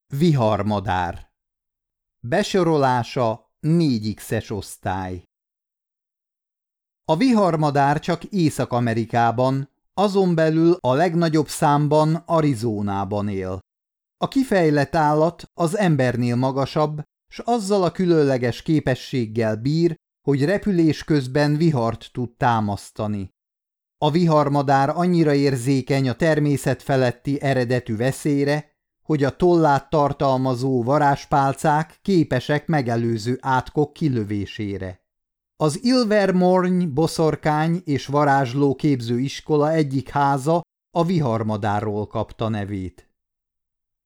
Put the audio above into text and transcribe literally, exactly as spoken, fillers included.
Viharmadár. Besorolása négy X-es osztály. A viharmadár csak Észak-Amerikában, azon belül a legnagyobb számban Arizonában él. A kifejlett állat az embernél magasabb, s azzal a különleges képességgel bír, hogy repülés közben vihart tud támasztani. A viharmadár annyira érzékeny a természet feletti eredetű veszélyre, hogy a tollát tartalmazó varázspálcák képesek megelőző átkok kilövésére. Az Ilvermorny boszorkány és varázsló képző iskola egyik háza a viharmadárról kapta nevét.